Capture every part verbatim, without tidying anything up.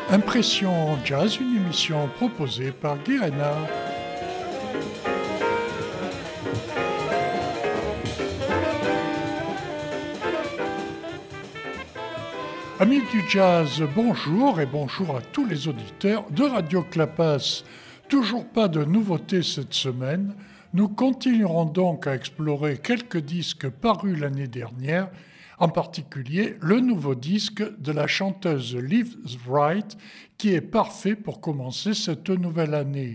Impression Jazz, une émission proposée par Guy Reynard. Amis du jazz, bonjour et bonjour à tous les auditeurs de Radio Clapas. Toujours pas de nouveautés cette semaine. Nous continuerons donc à explorer quelques disques parus l'année dernière, en particulier le nouveau disque de la chanteuse Liv Wright, qui est parfait pour commencer cette nouvelle année.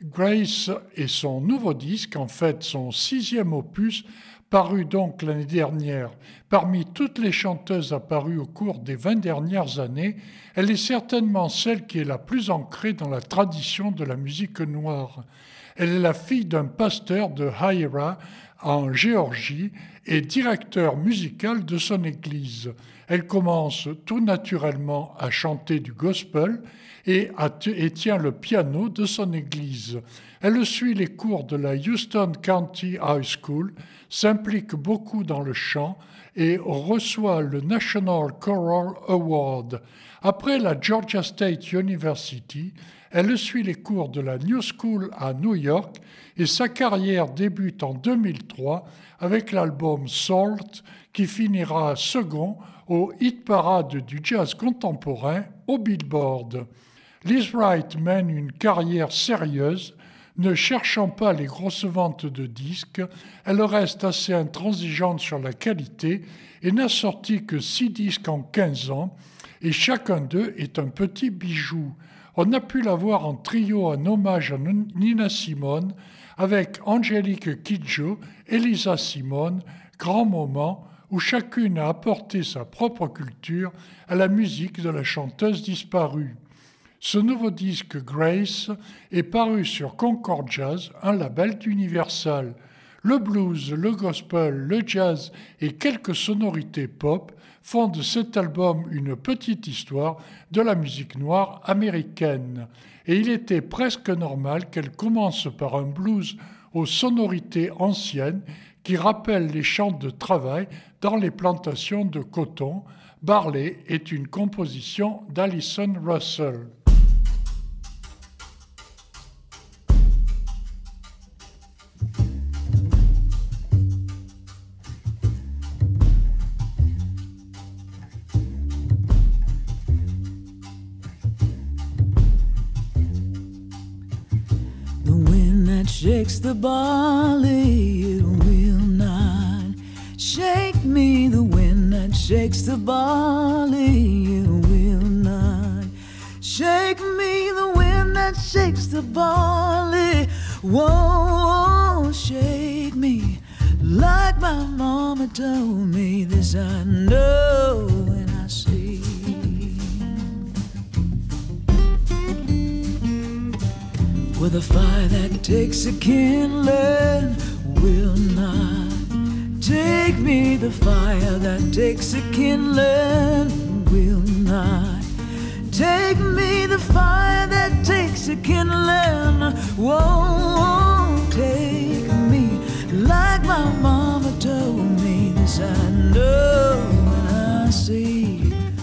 Grace est son nouveau disque, en fait son sixième opus, paru donc l'année dernière. Parmi toutes les chanteuses apparues au cours des vingt dernières années, elle est certainement celle qui est la plus ancrée dans la tradition de la musique noire. Elle est la fille d'un pasteur de Haïra en Géorgie et directeur musical de son église. Elle commence tout naturellement à chanter du gospel et, à t- et tient le piano de son église. Elle suit les cours de la Houston County High School, s'implique beaucoup dans le chant et reçoit le National Choral Award. Après la Georgia State University, elle suit les cours de la New School à New York et sa carrière débute en deux mille trois avec l'album Salt qui finira second au hit parade du jazz contemporain au Billboard. Liv Wright mène une carrière sérieuse, ne cherchant pas les grosses ventes de disques, elle reste assez intransigeante sur la qualité et n'a sorti que six disques en quinze ans et chacun d'eux est un petit bijou. On a pu la voir en trio en hommage à Nina Simone avec Angélique Kidjo et Lisa Simone, grand moment où chacune a apporté sa propre culture à la musique de la chanteuse disparue. Ce nouveau disque Grace est paru sur Concord Jazz, un label d'Universal. Le blues, le gospel, le jazz et quelques sonorités pop font de cet album une petite histoire de la musique noire américaine. Et il était presque normal qu'elle commence par un blues aux sonorités anciennes qui rappellent les chants de travail dans les plantations de coton. Barley est une composition d'Alison Russell. Shakes the barley, it will not shake me. The wind that shakes the barley, it will not shake me. The wind that shakes the barley won't shake me. Like my mama told me, this I know and I see. With a fire that takes a kindling will not take me. The fire that takes a kindling will not take me. The fire that takes a kindling won't take me. Like my mama told me, this I know and I see.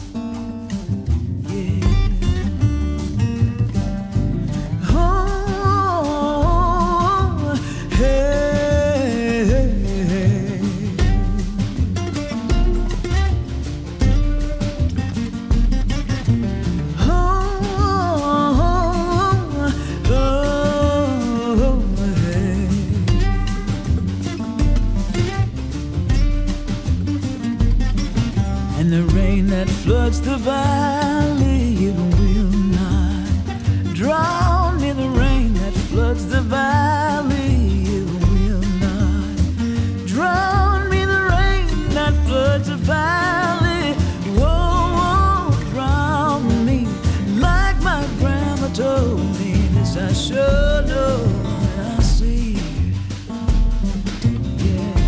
Floods the valley, it will not drown me. The rain that floods the valley, it will not drown me. The rain that floods the valley won't drown me. Like my grandma told me, this I sure know and I see. Yeah.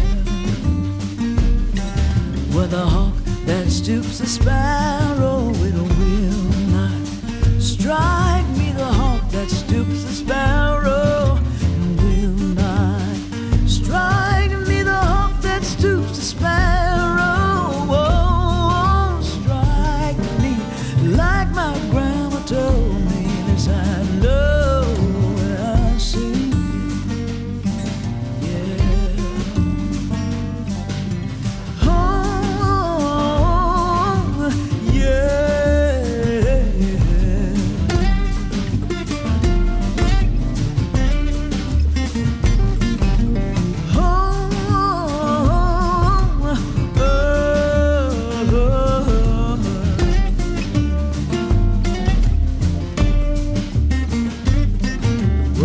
With a hawk that stoops a sparrow, it will not strike me. The hawk that stoops a sparrow will not strike me. The hawk that stoops a sparrow won't strike me. Like my grandma told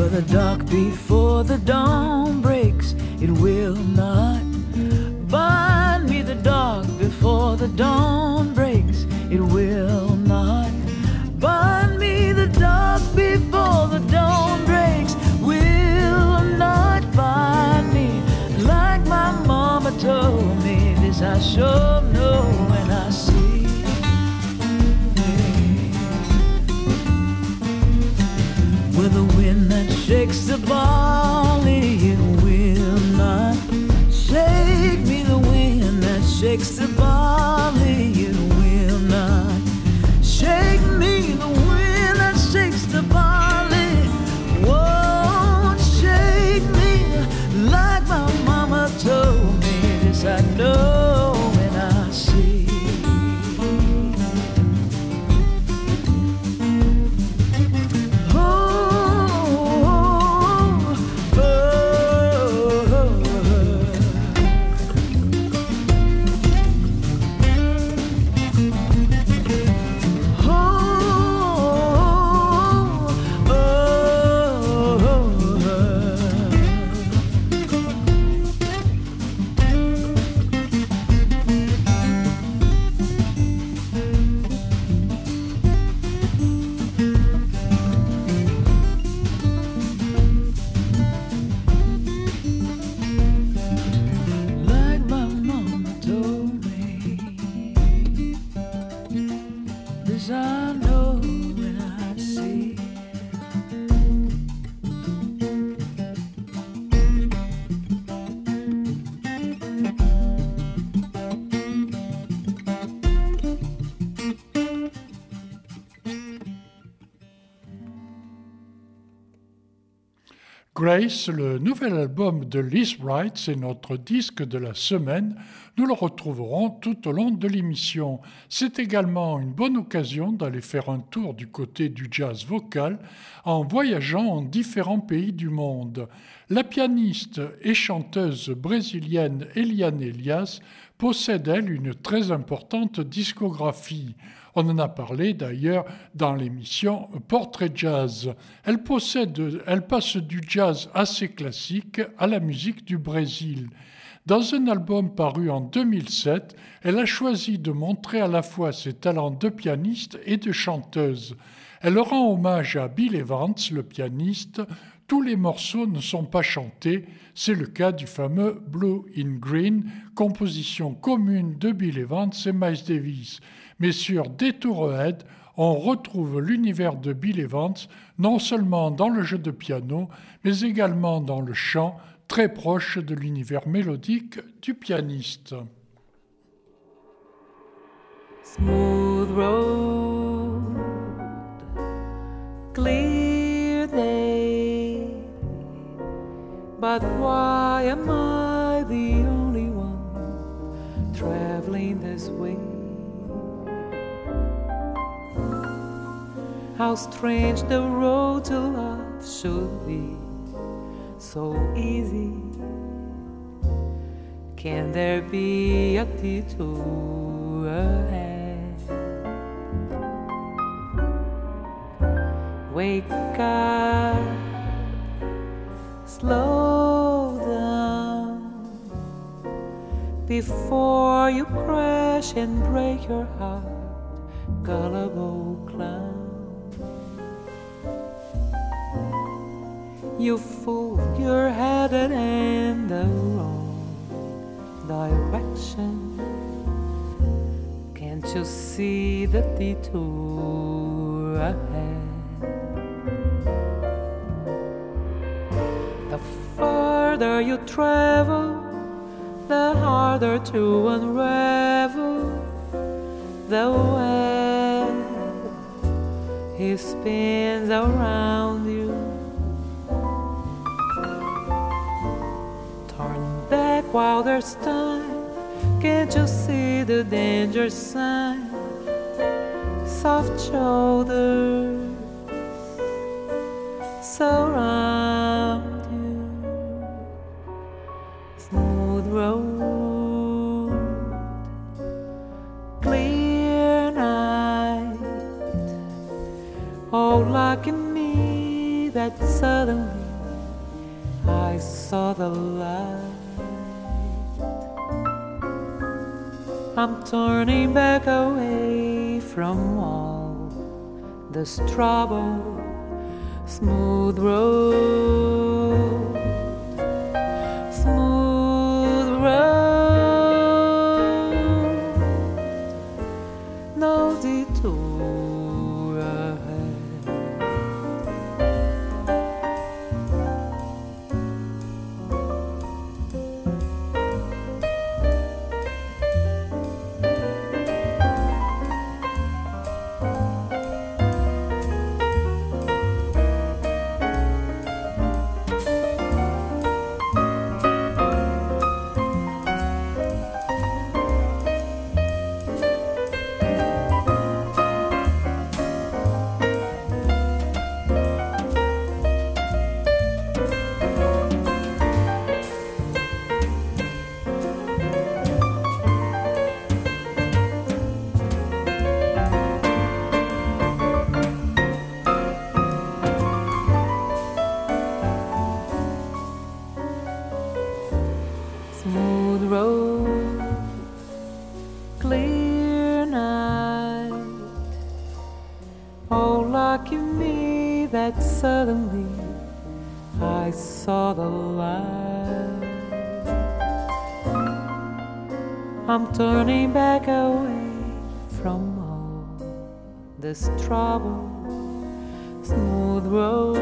For the dark before the dawn breaks, it will not bind me. The dark before the dawn breaks, it will not bind me. The dark before the dawn breaks will not bind me. Like my mama told me, this I sure know when I see. With the wind that shakes the barley, it will not shake me. The wind that shakes the barley, it will not shake me. The wind that shakes the barley won't shake me. Like my mama told me, this I know when I see. Grace, le nouvel album de Liz Wright, c'est notre disque de la semaine. Nous le retrouverons tout au long de l'émission. C'est également une bonne occasion d'aller faire un tour du côté du jazz vocal en voyageant en différents pays du monde. La pianiste et chanteuse brésilienne Eliane Elias possède, elle, une très importante discographie. On en a parlé d'ailleurs dans l'émission Portrait Jazz. Elle, possède, elle passe du jazz assez classique à la musique du Brésil. Dans un album paru en deux mille sept, elle a choisi de montrer à la fois ses talents de pianiste et de chanteuse. Elle rend hommage à Bill Evans, le pianiste. Tous les morceaux ne sont pas chantés, c'est le cas du fameux Blue in Green, composition commune de Bill Evans et Miles Davis. Mais sur Detour Ahead, on retrouve l'univers de Bill Evans, non seulement dans le jeu de piano, mais également dans le chant, très proche de l'univers mélodique du pianiste. Smooth road, clear day, but why am I the only one traveling this way? How strange the road to love should be, so easy. Can there be a detour ahead? Wake up, slow down, before you crash and break your heart, gullible clown. You fooled your head in the wrong direction. Can't you see the detour ahead? The further you travel, the harder to unravel the web. He spins around you. While there's time, can't you see the danger sign? Soft shoulders surround you. Smooth road, clear night. Oh, lucky me, that suddenly I saw the light. I'm turning back away from all this trouble, smooth road, smooth road, no detour ahead. Smooth road, clear night. Oh, lucky me that suddenly I saw the light. I'm turning back away from all this trouble, smooth road,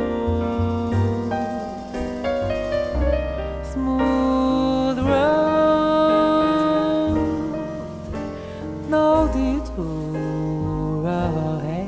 smooth road, no detour ahead.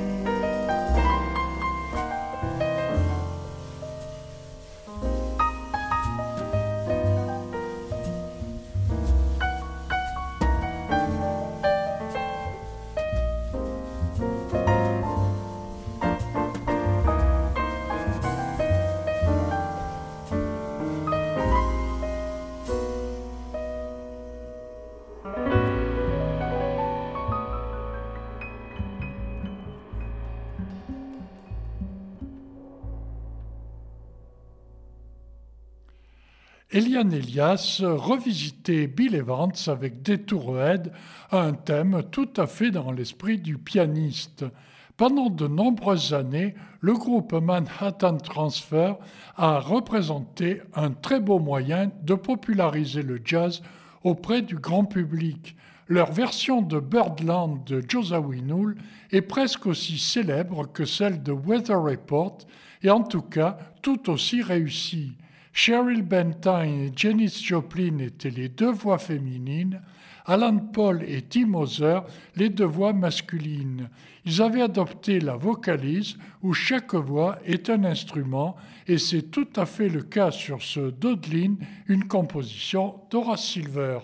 Eliane Elias revisitait Bill Evans avec Detour Ahead, un thème tout à fait dans l'esprit du pianiste. Pendant de nombreuses années, le groupe Manhattan Transfer a représenté un très beau moyen de populariser le jazz auprès du grand public. Leur version de Birdland de Joe Zawinul est presque aussi célèbre que celle de Weather Report et en tout cas tout aussi réussie. Cheryl Bentine et Janis Joplin étaient les deux voix féminines, Alan Paul et Tim Hauser les deux voix masculines. Ils avaient adopté la vocalise où chaque voix est un instrument et c'est tout à fait le cas sur ce Dodlin, une composition d'Horace Silver.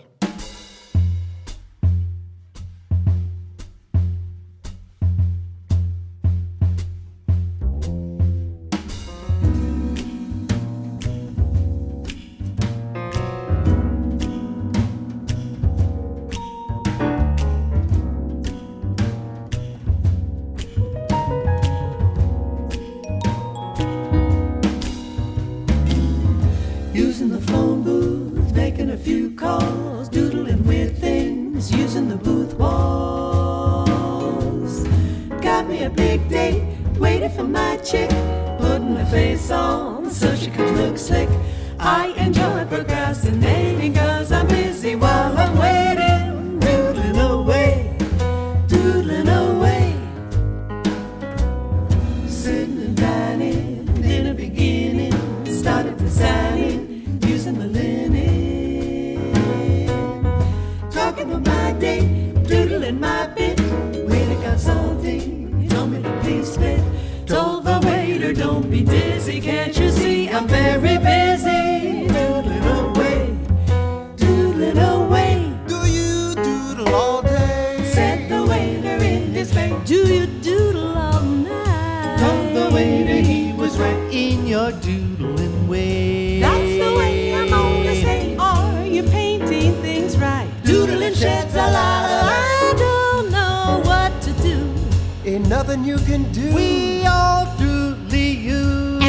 Nothing you can do. We all truly use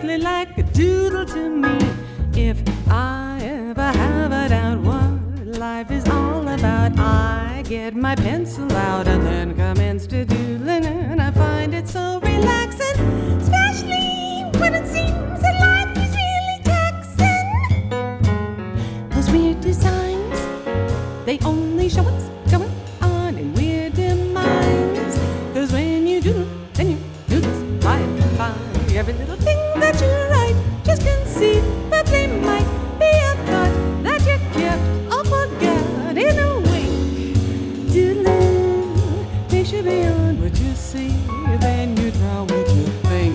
really like a doodle to me. If I ever have a doubt what life is all about, I get my pencil out and then commence to doodling, and I find it so relaxing, especially when it seems that life is really taxing. Those weird designs, they only show what's going on in weird minds. 'Cause when you doodle, then you doodle by and by. Every little thing that you write, just conceivably might be a thought that you kept or forgot in a wink. Doodling takes you beyond what you see, then you draw what you think.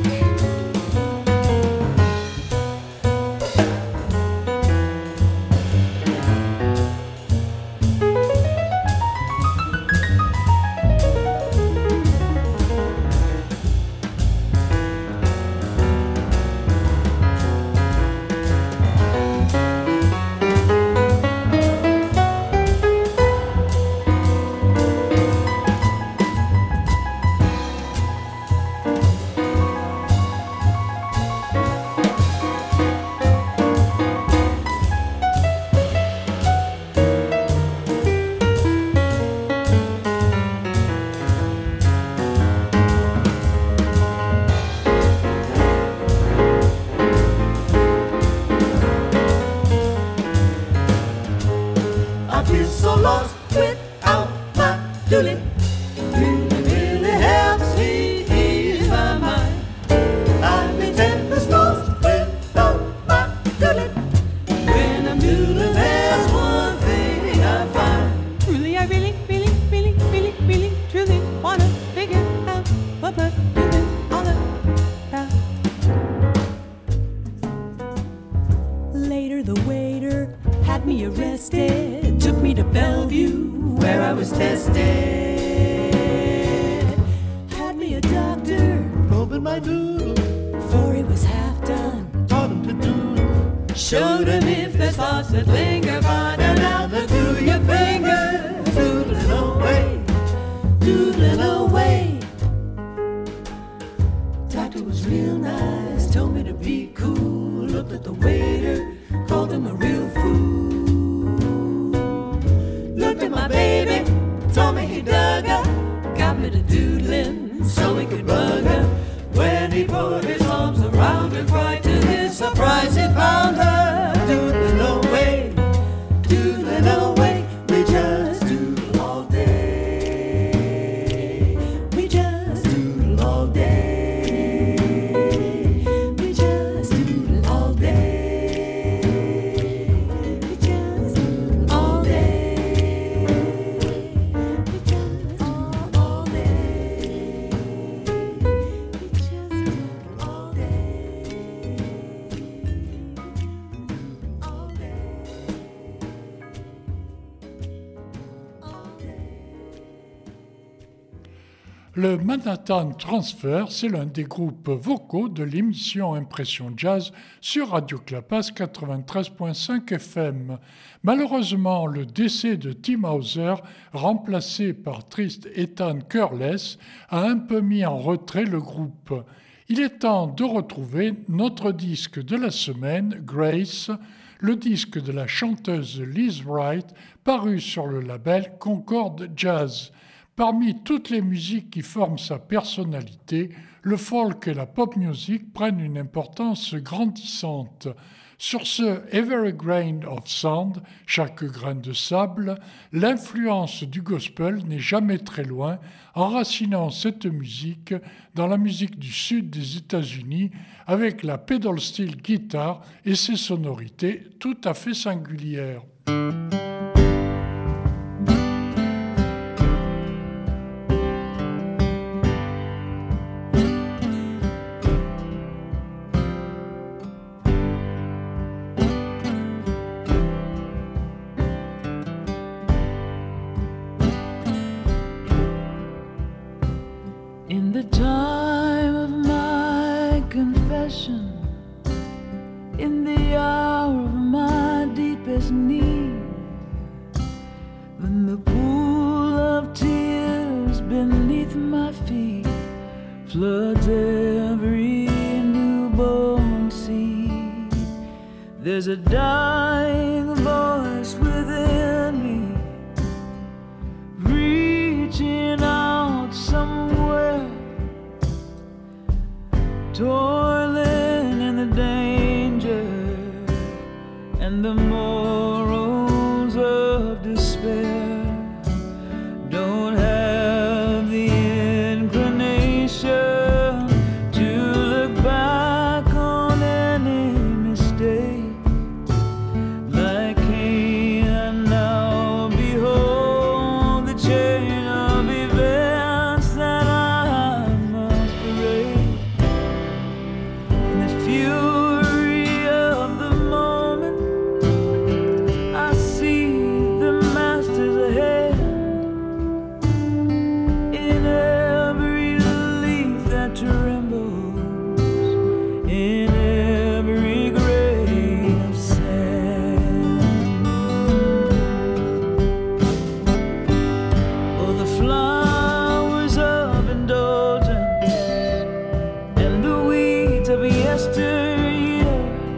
Le Manhattan Transfer, c'est l'un des groupes vocaux de l'émission Impression Jazz sur Radio Clapas quatre-vingt-treize virgule cinq F M. Malheureusement, le décès de Tim Hauser, remplacé par Trist Ethan Curless, a un peu mis en retrait le groupe. Il est temps de retrouver notre disque de la semaine, Grace, le disque de la chanteuse Liz Wright, paru sur le label Concord Jazz. Parmi toutes les musiques qui forment sa personnalité, le folk et la pop music prennent une importance grandissante. Sur ce Every Grain of Sand, chaque grain de sable, l'influence du gospel n'est jamais très loin, enracinant cette musique dans la musique du sud des États-Unis avec la pedal steel guitar et ses sonorités tout à fait singulières. In the hour of my deepest need, when the pool of tears beneath my feet floods every newborn There's a dying voice within me, reaching out somewhere, toiling in the danger and the morals of despair. Don't have the inclination to look back on any mistake. Like Cain, I now behold the chain of events that I must break. In the fury of the moment, I see the masters ahead. In every leaf that trembles, in every grain of sand. Oh, the flowers of indulgence and the weeds of yesteryear,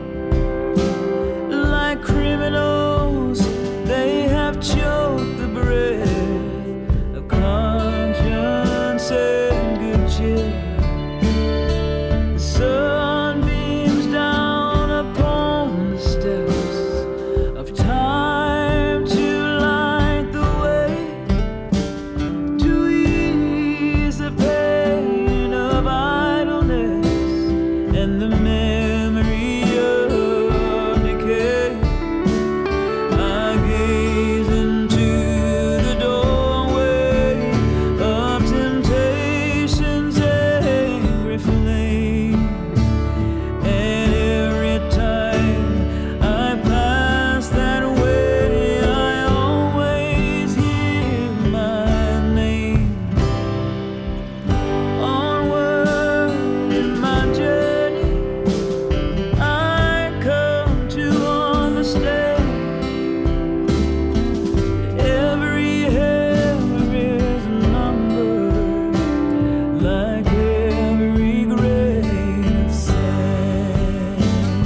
like criminals, they have choked the breath of conscience and good cheer. The sun beams down upon the steps of time to light the way, to ease the pain of idleness and the memory of decay. I gaze into the doorway of temptation's angry flame, and every time I pass that way, I always hear my name. Onward in my journey, I come to understand every hair is numbered, like every grain of sand.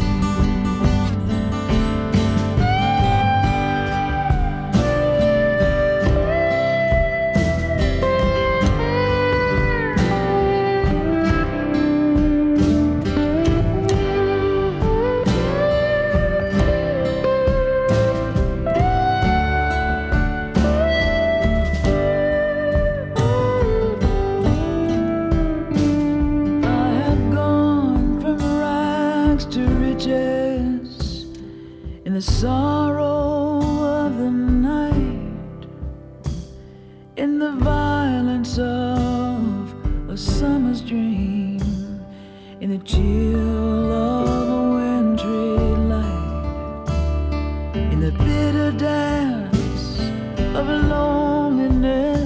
I have gone from rags to riches in the sorrow of the night, in the violence of a summer's dream, in the chill of a wintry light, in the bitter dance of a loneliness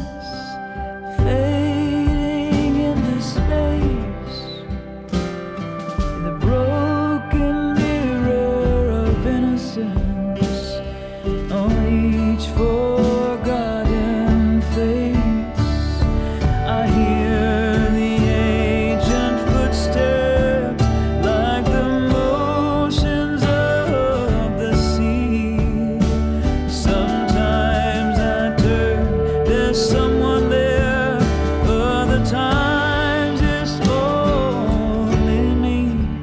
fading into space, in the broken mirror of innocence on each forgotten face. I hear the ancient footsteps, like the motions of the sea. Sometimes I turn, there's someone there. Other times it's only me.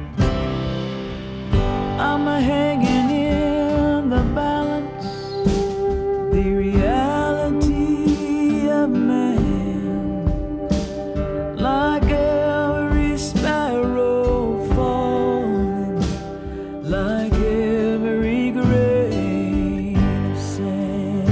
I'm hanging in the balance, the reality of man, like every sparrow falling, like every grain of sand.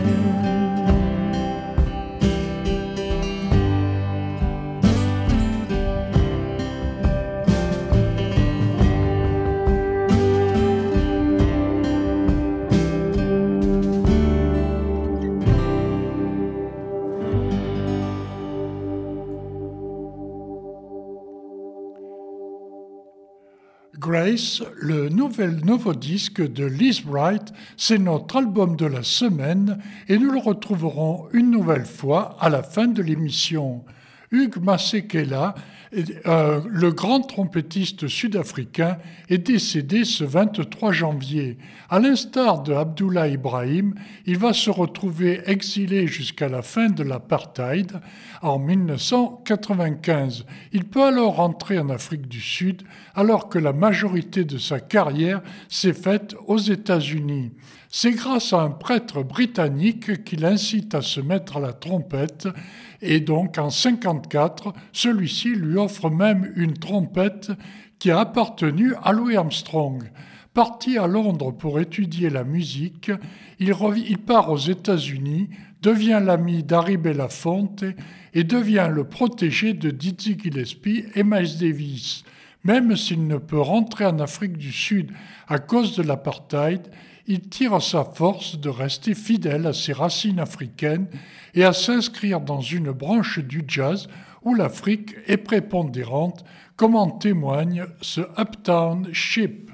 Grace, le nouvel nouveau disque de Liz Wright, c'est notre album de la semaine et nous le retrouverons une nouvelle fois à la fin de l'émission. Hugues Masekela, euh, le grand trompettiste sud-africain, est décédé ce vingt-trois janvier. À l'instar de Abdullah Ibrahim, il va se retrouver exilé jusqu'à la fin de l'apartheid en dix-neuf cent quatre-vingt-quinze. Il peut alors rentrer en Afrique du Sud, alors que la majorité de sa carrière s'est faite aux États-Unis. C'est grâce à un prêtre britannique qui l'incite à se mettre à la trompette et donc en cinquante-quatre, celui-ci lui offre même une trompette qui a appartenu à Louis Armstrong. Parti à Londres pour étudier la musique, il, rev- il part aux États-Unis, devient l'ami d'Harry Belafonte et devient le protégé de Dizzy Gillespie et Miles Davis. Même s'il ne peut rentrer en Afrique du Sud à cause de l'apartheid, il tire sa force de rester fidèle à ses racines africaines et à s'inscrire dans une branche du jazz où l'Afrique est prépondérante, comme en témoigne ce Uptown Ship.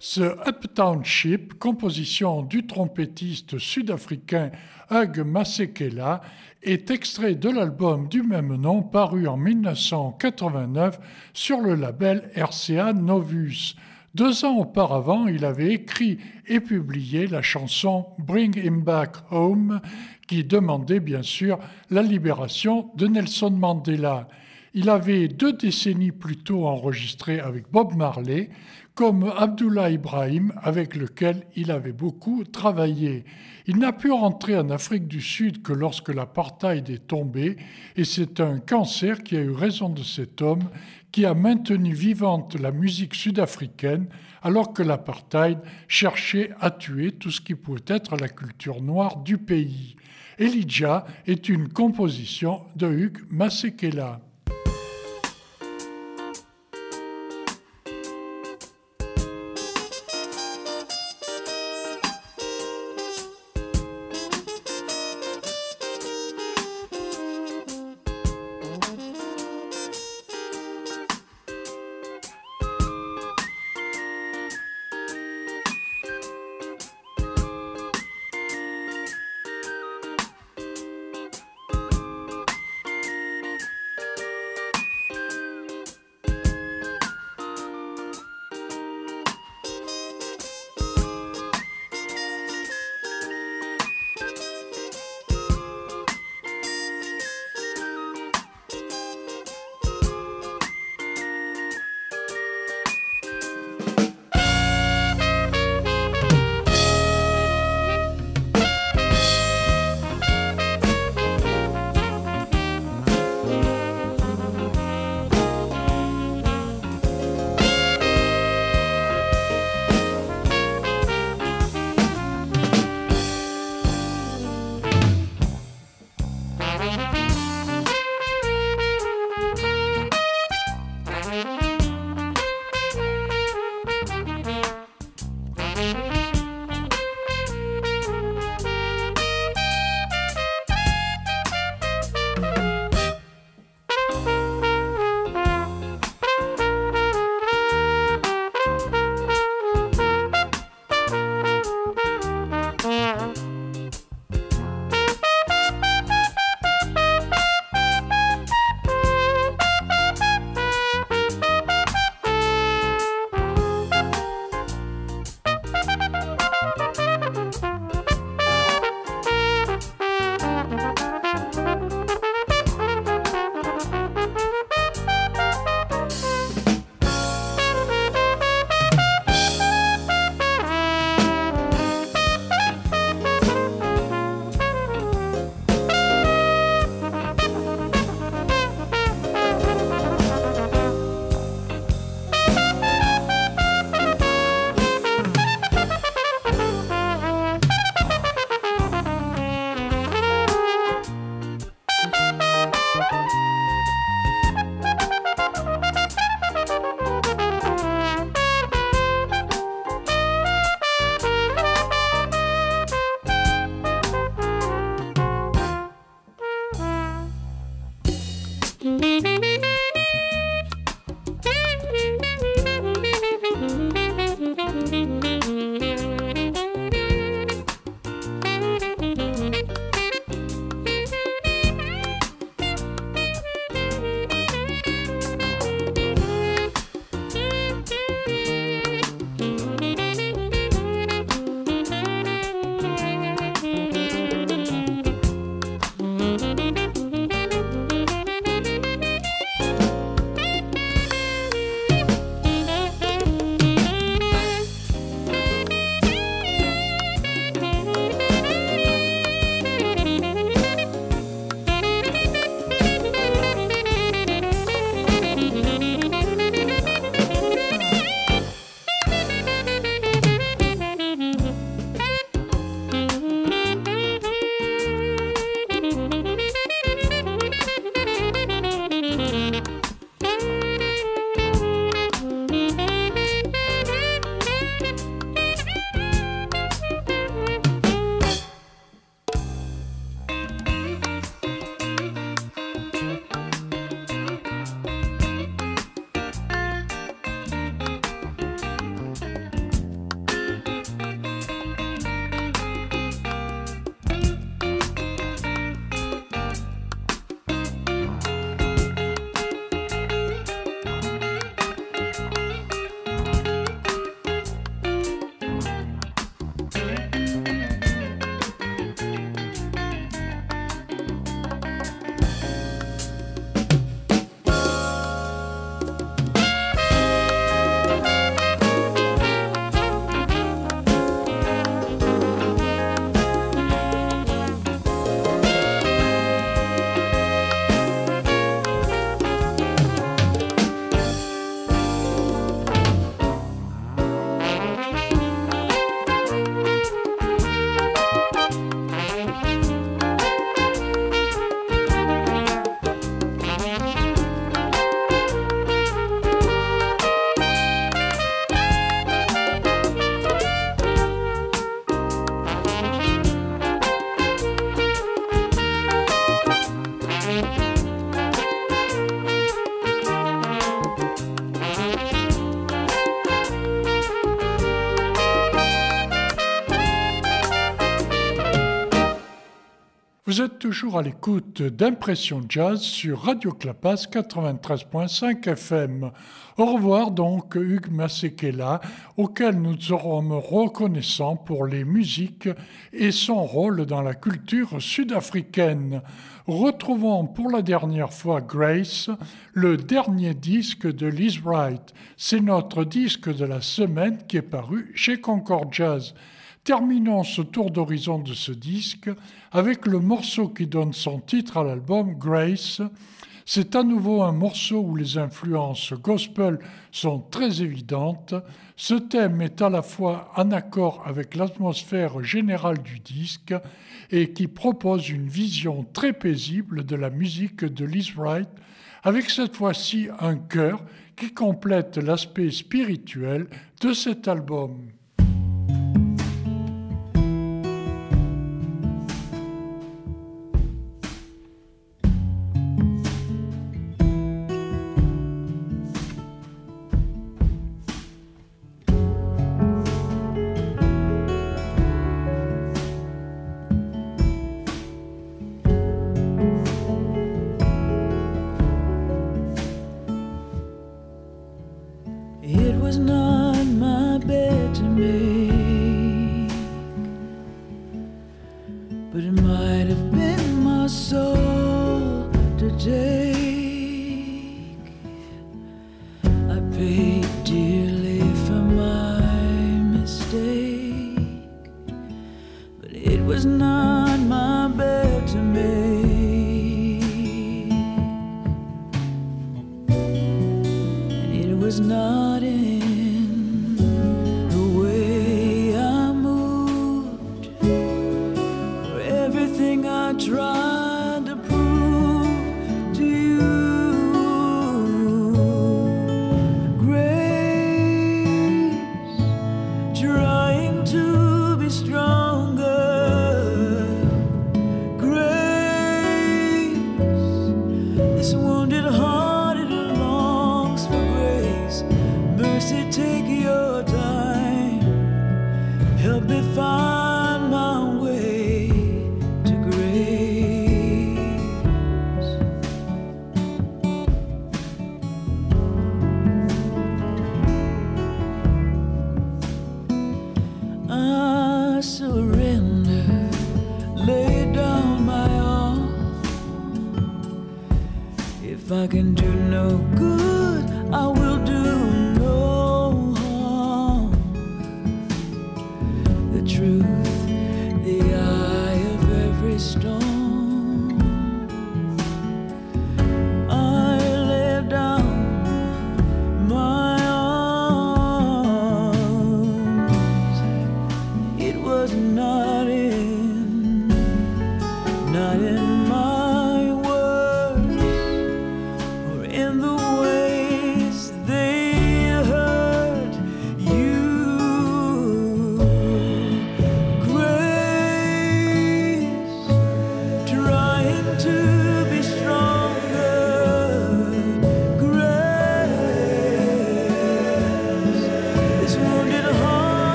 The Uptown Ship, composition du trompettiste sud-africain Hugh Masekela, est extrait de l'album du même nom paru en dix-neuf cent quatre-vingt-neuf sur le label R C A Novus. Deux ans auparavant, il avait écrit et publié la chanson Bring Him Back Home, qui demandait bien sûr la libération de Nelson Mandela. Il avait deux décennies plus tôt enregistré avec Bob Marley, comme Abdullah Ibrahim, avec lequel il avait beaucoup travaillé. Il n'a pu rentrer en Afrique du Sud que lorsque l'apartheid est tombé, et c'est un cancer qui a eu raison de cet homme, qui a maintenu vivante la musique sud-africaine, alors que l'apartheid cherchait à tuer tout ce qui pouvait être la culture noire du pays. Elijah est une composition de Hugh Masekela. Vous êtes toujours à l'écoute d'Impression Jazz sur Radio Clapas quatre-vingt-treize virgule cinq F M. Au revoir donc Hugues Masekela, auquel nous serons reconnaissants pour les musiques et son rôle dans la culture sud-africaine. Retrouvons pour la dernière fois Grace, le dernier disque de Liz Wright. C'est notre disque de la semaine qui est paru chez Concord Jazz. Terminons ce tour d'horizon de ce disque avec le morceau qui donne son titre à l'album, Grace. C'est à nouveau un morceau où les influences gospel sont très évidentes. Ce thème est à la fois en accord avec l'atmosphère générale du disque et qui propose une vision très paisible de la musique de Liz Wright, avec cette fois-ci un chœur qui complète l'aspect spirituel de cet album.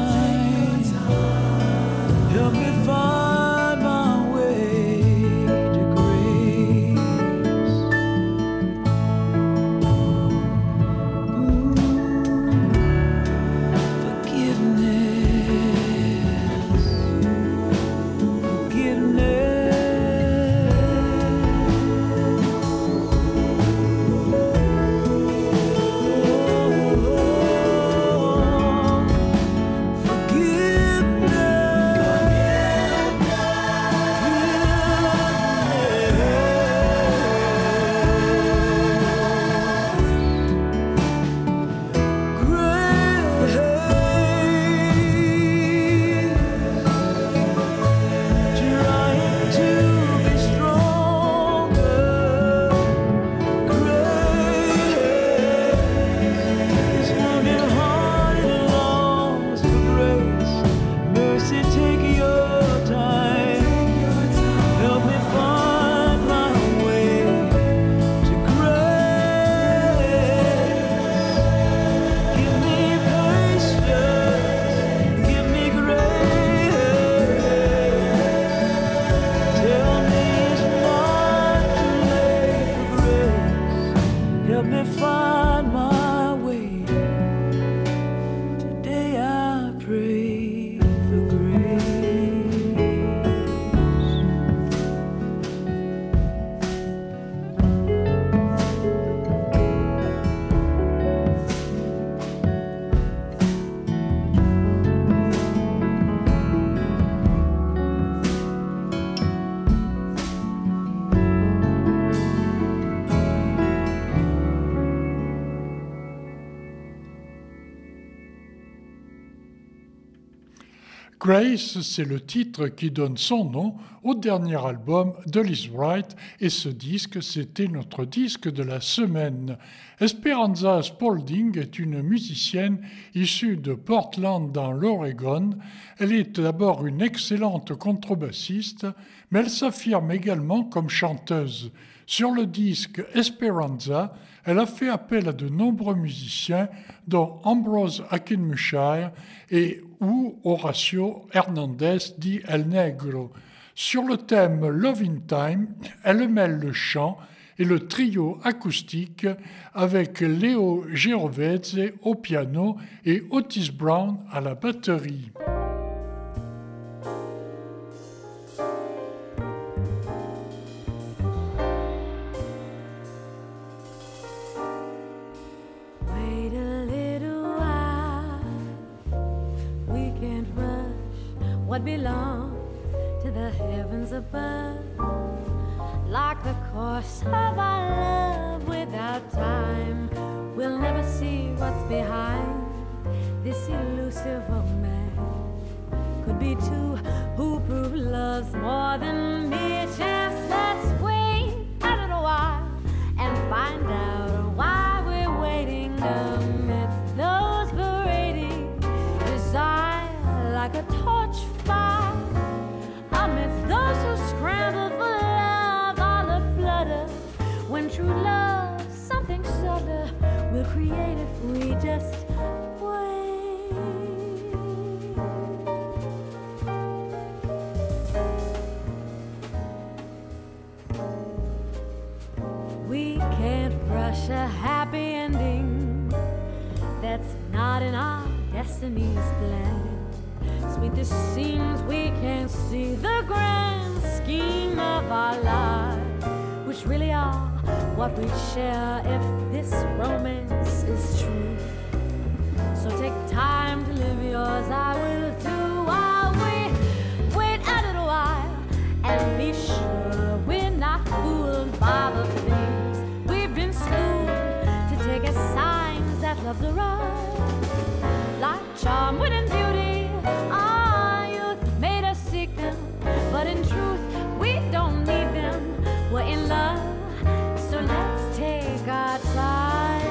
Help me find my way. Grace, c'est le titre qui donne son nom au dernier album de Liz Wright et ce disque, c'était notre disque de la semaine. Esperanza Spalding est une musicienne issue de Portland dans l'Oregon. Elle est d'abord une excellente contrebassiste, mais elle s'affirme également comme chanteuse. Sur le disque Esperanza, elle a fait appel à de nombreux musiciens, dont Ambrose Hickenshire et ou Horacio Hernandez dit El Negro. Sur le thème Love in Time, elle mêle le chant et le trio acoustique avec Léo Genovese au piano et Otis Brown à la batterie. What belongs to the heavens above, like the course of our love without time. We'll never see what's behind this elusive romance. Could be two who prove love's more than mere chance. Let's wait a little while and find out why we're waiting amidst those parading desire like a torch fire. Amidst those who scramble for love, all a flutter. When true love, something subtler, will create if we just wait. We can't rush a happy ending that's not in our destiny's plan. Sweet the scenes we can't see, the grand scheme of our lives, which really are what we share if this romance is true. So take time to live yours, I will too, while we wait a little while and be sure we're not fooled by the things we've been schooled to take as signs that love's arrived. Like charm, wit and beauty, our youth made us seek them, but in truth we don't need them. We're in love, so let's take our time.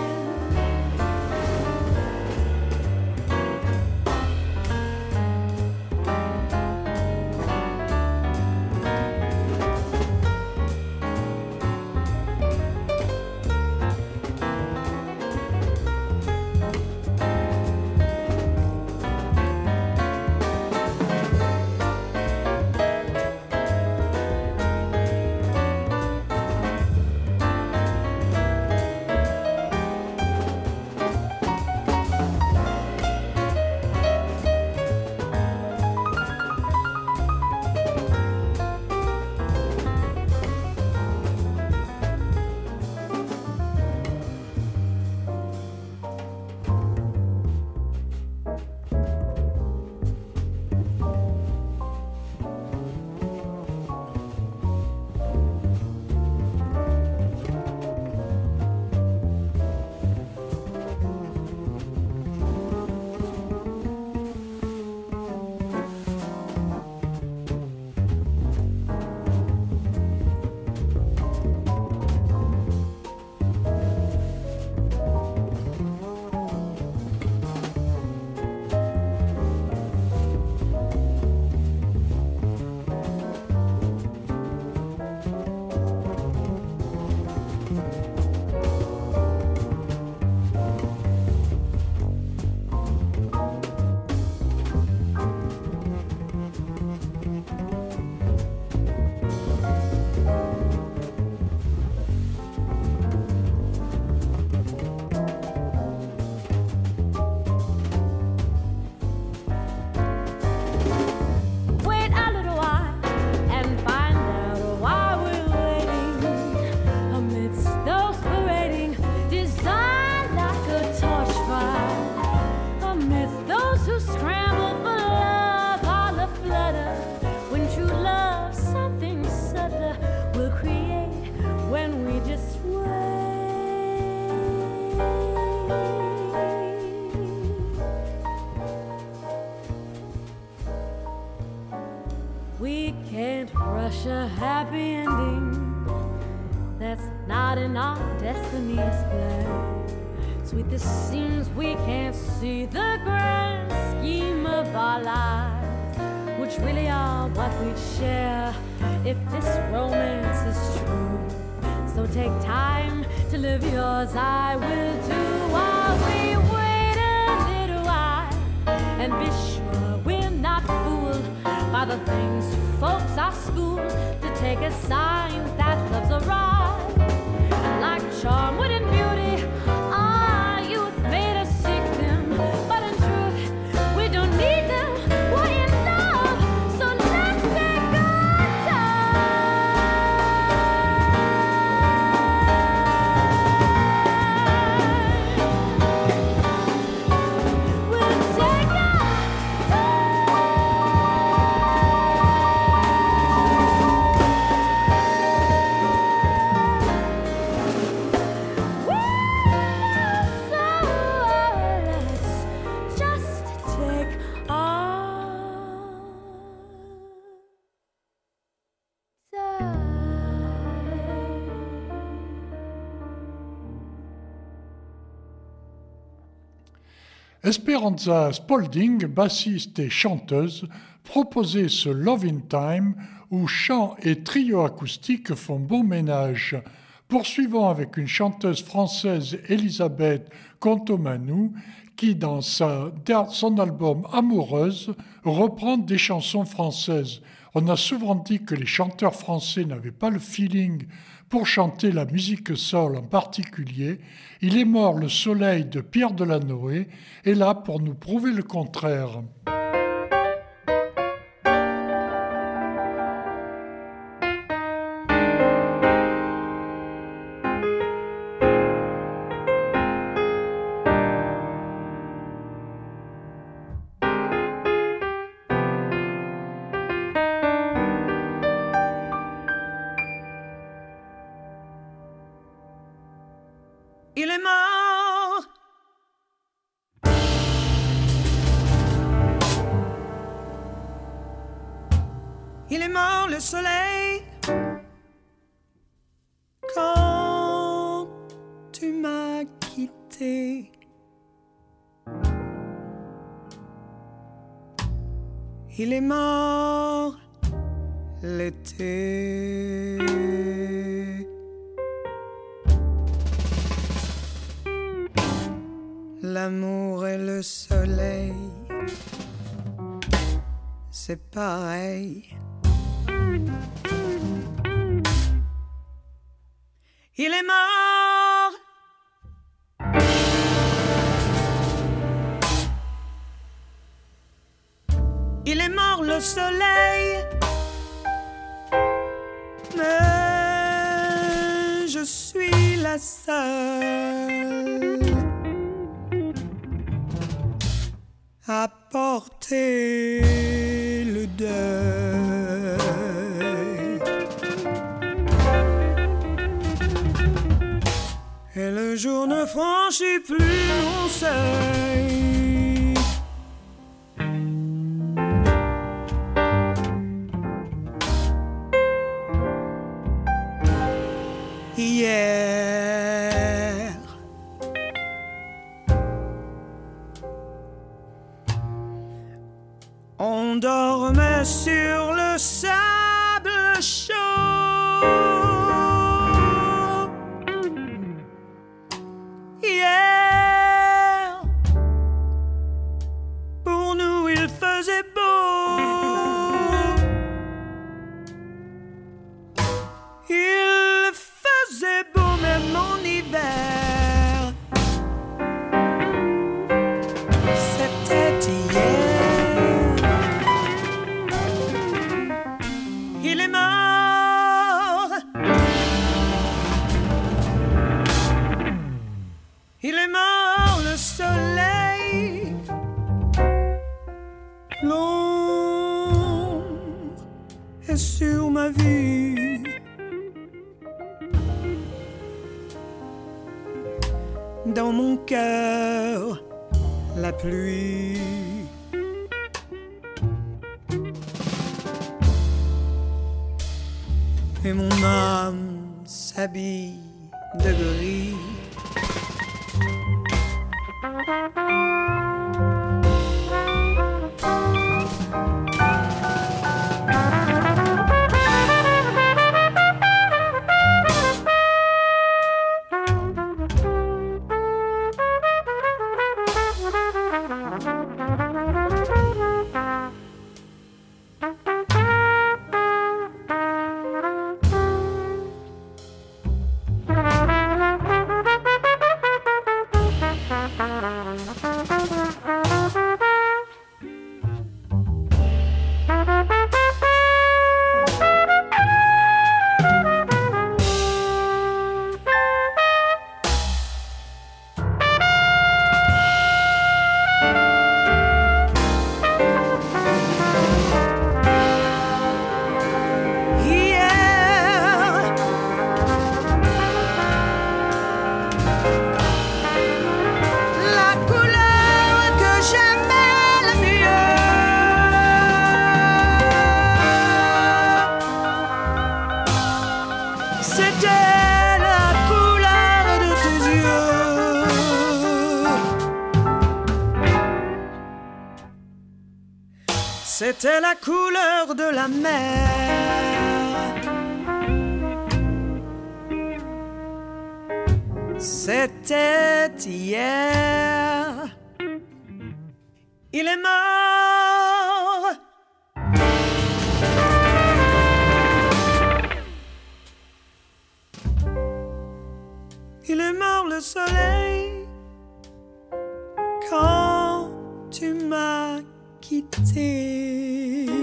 ending that's not in our destiny's plan. Sweet, this seems we can't see the grand scheme of our lives, which really are what we share if this romance is true. So take time to live yours, I will too, while we wait a little while, and be sure we're not fooled by the things folks are schooled to take as signs that love's a ride. Like charm, wit and beauty, our youth made us seek them, but in truth, we don't need them. We're in love, so let's take our time. We'll take our Esperanza Spalding, bassiste et chanteuse, proposait ce Love in Time où chant et trio acoustique font bon ménage. Poursuivons avec une chanteuse française, Elisabeth Contomanou, qui dans sa, son album Amoureuse reprend des chansons françaises. On a souvent dit que les chanteurs français n'avaient pas le feeling pour chanter la musique soul en particulier. Il est mort le soleil de Pierre Delanoë est là pour nous prouver le contraire. Il est mort. Il est mort le soleil quand tu m'as quitté. Il est mort l'été. L'amour et le soleil, c'est pareil. Il est mort. Il est mort le soleil. Mais je suis la seule à porter le deuil. Et le jour ne franchit plus mon seuil. Hier, on dormait sur le sable chaud. Hier, pour nous il faisait beau. Il faisait beau même en hiver. C'était hier. Il est mort. Il est mort le soleil. L'ombre est sur ma vie. Dans mon cœur, la pluie. et mon âme s'habille de gris. C'était la couleur de la mer. C'était hier. Il est mort. Il est mort le soleil quand tu m'as quitté.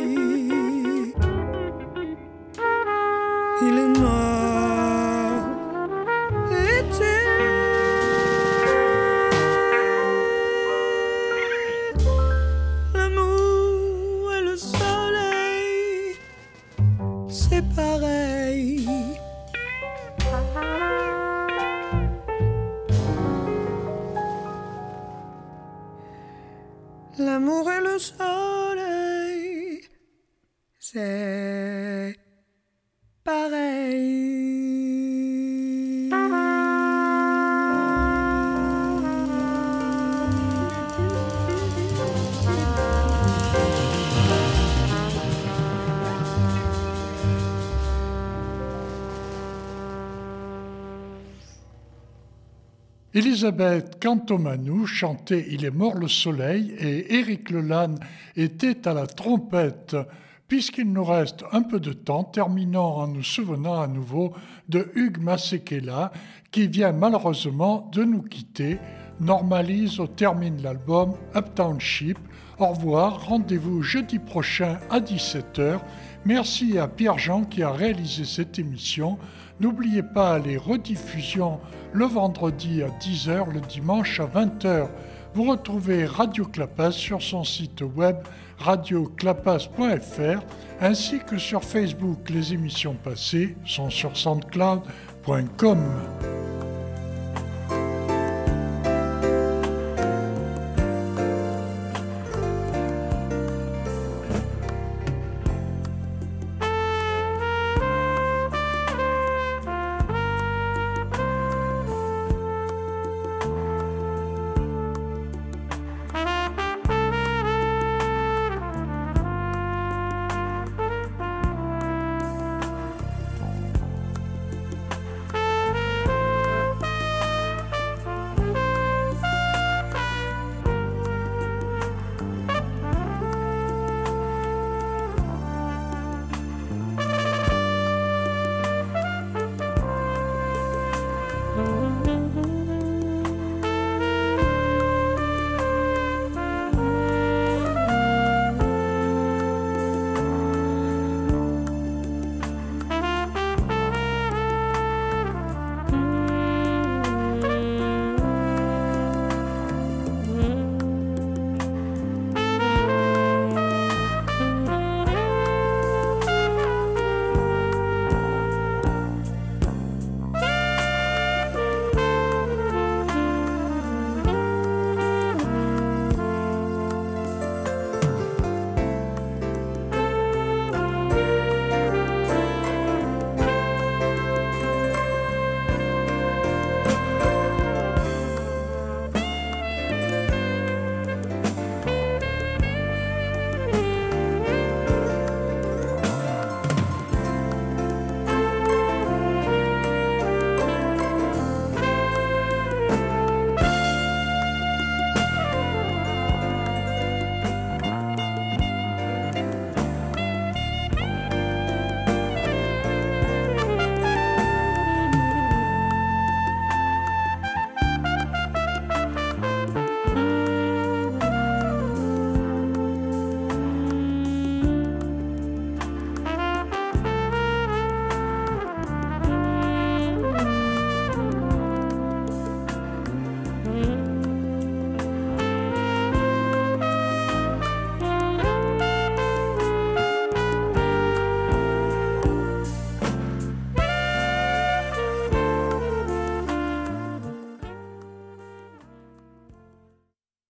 Il est mort l'été. L'amour et le soleil, c'est pareil. L'amour et le soleil, c'est pareil. Elisabeth Cantomanou chantait « Il est mort le soleil » et Éric Lelanne était à la trompette. Puisqu'il nous reste un peu de temps, terminons en nous souvenant à nouveau de Hugues Masekela qui vient malheureusement de nous quitter. Normalise termine l'album Uptownship. Au revoir, rendez-vous jeudi prochain à dix-sept heures. Merci à Pierre-Jean qui a réalisé cette émission. N'oubliez pas les rediffusions le vendredi à dix heures, le dimanche à vingt heures. Vous retrouvez Radio Clapas sur son site web radio clapas point f r ainsi que sur Facebook. Les émissions passées sont sur soundcloud point com.